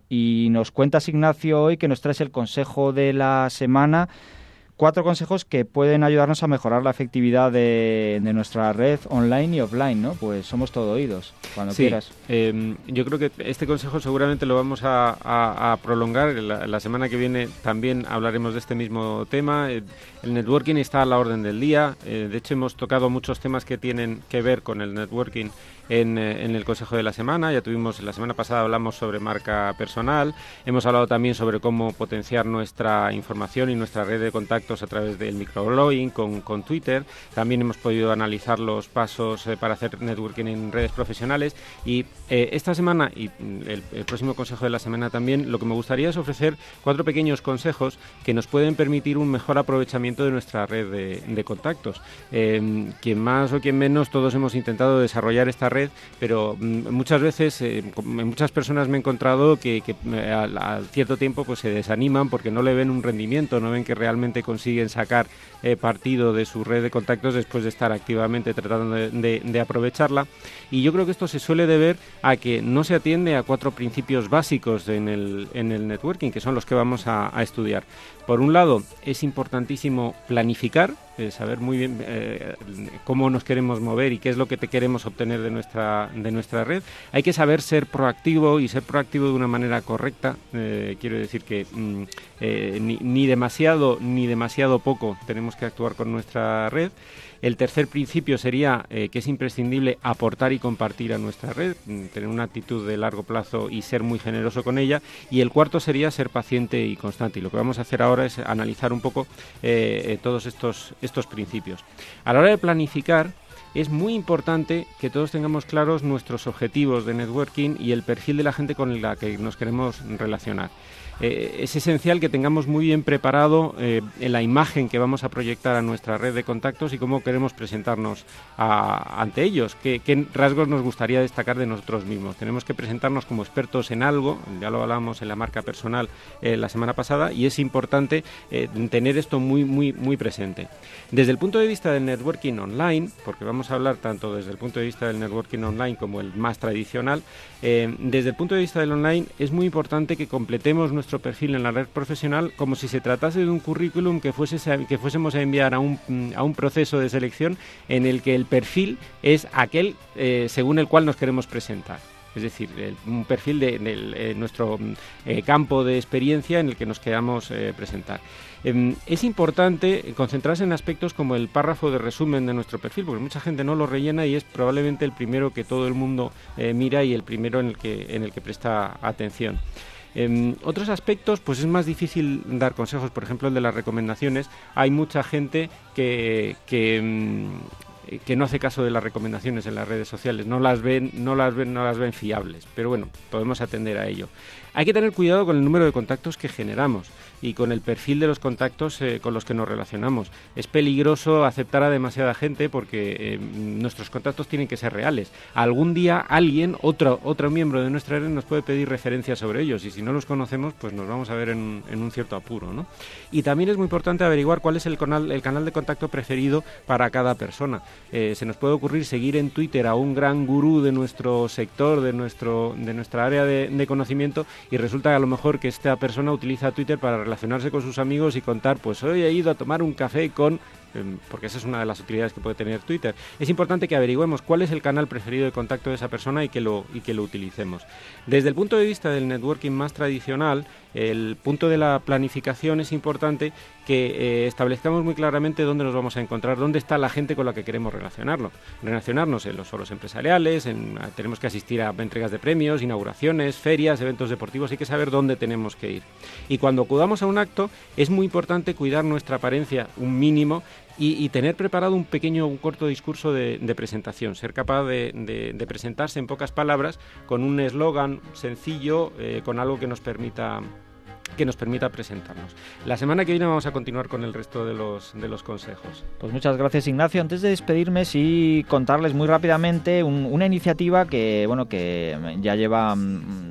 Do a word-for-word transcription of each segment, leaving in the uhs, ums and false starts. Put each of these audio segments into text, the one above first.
Y nos cuentas, Ignacio, hoy que nos traes el consejo de la semana. Cuatro consejos que pueden ayudarnos a mejorar la efectividad de, de nuestra red online y offline, ¿no? Pues somos todo oídos, cuando sí, quieras. Eh, yo creo que este consejo seguramente lo vamos a, a, a prolongar. La, la semana que viene también hablaremos de este mismo tema. El, el networking está a la orden del día. Eh, de hecho, hemos tocado muchos temas que tienen que ver con el networking en, en el consejo de la semana. Ya tuvimos, la semana pasada hablamos sobre marca personal. Hemos hablado también sobre cómo potenciar nuestra información y nuestra red de contactos a través del microblogging con, con Twitter. También hemos podido analizar los pasos eh, para hacer networking en redes profesionales y eh, esta semana y el, el próximo consejo de la semana también, lo que me gustaría es ofrecer cuatro pequeños consejos que nos pueden permitir un mejor aprovechamiento de nuestra red de, de contactos. Eh, quien más o quien menos, todos hemos intentado desarrollar esta red, pero mm, muchas veces, eh, muchas personas me he encontrado que, que al, al cierto tiempo pues se desaniman porque no le ven un rendimiento, no ven que realmente consiguen sacar eh, partido de su red de contactos después de estar activamente tratando de, de, de aprovecharla. Y yo creo que esto se suele deber a que no se atiende a cuatro principios básicos en el, en el networking, que son los que vamos a, a estudiar. Por un lado, es importantísimo planificar, eh, saber muy bien eh, cómo nos queremos mover y qué es lo que te queremos obtener de nuestra, de nuestra red. Hay que saber ser proactivo y ser proactivo de una manera correcta. Eh, quiero decir que mm, eh, ni, ni demasiado ni demasiado poco tenemos que actuar con nuestra red. El tercer principio sería eh, que es imprescindible aportar y compartir a nuestra red, tener una actitud de largo plazo y ser muy generoso con ella. Y el cuarto sería ser paciente y constante. Y lo que vamos a hacer ahora es analizar un poco eh, eh, todos estos, estos principios. A la hora de planificar, es muy importante que todos tengamos claros nuestros objetivos de networking y el perfil de la gente con la que nos queremos relacionar. Eh, es esencial que tengamos muy bien preparado eh, la imagen que vamos a proyectar a nuestra red de contactos y cómo queremos presentarnos a, ante ellos, qué, qué rasgos nos gustaría destacar de nosotros mismos. Tenemos que presentarnos como expertos en algo, ya lo hablamos en la marca personal eh, la semana pasada, y es importante eh, tener esto muy, muy, muy presente. Desde el punto de vista del networking online, porque vamos a hablar tanto desde el punto de vista del networking online como el más tradicional, eh, desde el punto de vista del online es muy importante que completemos nuestro nuestro perfil en la red profesional como si se tratase de un currículum que, fuese, que fuésemos a enviar a un, a un proceso de selección en el que el perfil es aquel eh, según el cual nos queremos presentar. Es decir, el, un perfil de, de, de nuestro eh, campo de experiencia en el que nos queramos eh, presentar. Eh, es importante concentrarse en aspectos como el párrafo de resumen de nuestro perfil, porque mucha gente no lo rellena y es probablemente el primero que todo el mundo eh, mira y el primero en el que, en el que presta atención. En eh, otros aspectos, pues es más difícil dar consejos, por ejemplo el de las recomendaciones. Hay mucha gente que, que, que no hace caso de las recomendaciones en las redes sociales, no las ven, no las ven, no las ven fiables, pero bueno, podemos atender a ello. Hay que tener cuidado con el número de contactos que generamos y con el perfil de los contactos eh, con los que nos relacionamos. Es peligroso aceptar a demasiada gente porque eh, nuestros contactos tienen que ser reales. Algún día alguien, otro, otro miembro de nuestra red nos puede pedir referencias sobre ellos y si no los conocemos, pues nos vamos a ver en, en un cierto apuro, ¿no? Y también es muy importante averiguar cuál es el canal, el canal de contacto preferido para cada persona. Eh, se nos puede ocurrir seguir en Twitter a un gran gurú de nuestro sector, de, nuestro, de nuestra área de, de conocimiento, y resulta que a lo mejor que esta persona utiliza Twitter para relacionarse con sus amigos y contar, pues hoy he ido a tomar un café con... porque esa es una de las utilidades que puede tener Twitter. Es importante que averigüemos cuál es el canal preferido de contacto de esa persona y que lo, y que lo utilicemos. Desde el punto de vista del networking más tradicional, el punto de la planificación es importante que eh, establezcamos muy claramente dónde nos vamos a encontrar, dónde está la gente con la que queremos relacionarlo. Relacionarnos en los foros empresariales, en, tenemos que asistir a entregas de premios, inauguraciones, ferias, eventos deportivos, hay que saber dónde tenemos que ir. Y cuando acudamos a un acto, es muy importante cuidar nuestra apariencia, un mínimo, Y, y tener preparado un pequeño, un corto discurso de, de presentación, ser capaz de, de, de presentarse en pocas palabras con un eslogan sencillo, eh, con algo que nos permita que nos permita presentarnos. La semana que viene vamos a continuar con el resto de los, de los consejos. Pues muchas gracias, Ignacio. Antes de despedirme, sí contarles muy rápidamente un, una iniciativa que, bueno, que ya lleva... Mmm,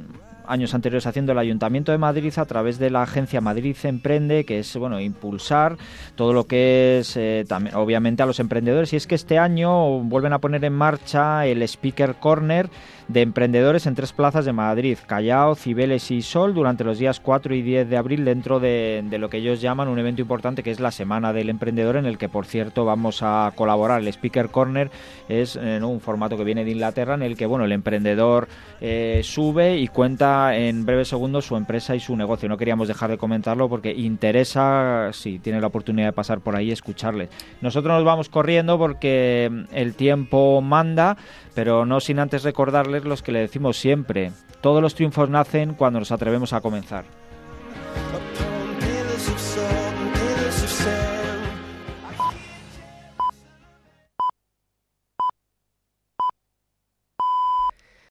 años anteriores haciendo el Ayuntamiento de Madrid a través de la agencia Madrid Emprende, que es, bueno, impulsar todo lo que es, eh, también, obviamente, a los emprendedores. Y es que este año vuelven a poner en marcha el Speaker Corner de emprendedores en tres plazas de Madrid, Callao, Cibeles y Sol, durante los días cuatro y diez de abril, dentro de, de lo que ellos llaman un evento importante, que es la Semana del Emprendedor, en el que, por cierto, vamos a colaborar. El Speaker Corner es eh, ¿no? un formato que viene de Inglaterra, en el que, bueno, el emprendedor eh, sube y cuenta en breves segundos su empresa y su negocio. No queríamos dejar de comentarlo porque interesa, si tiene la oportunidad de pasar por ahí, escucharles. Nosotros nos vamos corriendo porque el tiempo manda, pero no sin antes recordarles los que le decimos siempre: todos los triunfos nacen cuando nos atrevemos a comenzar.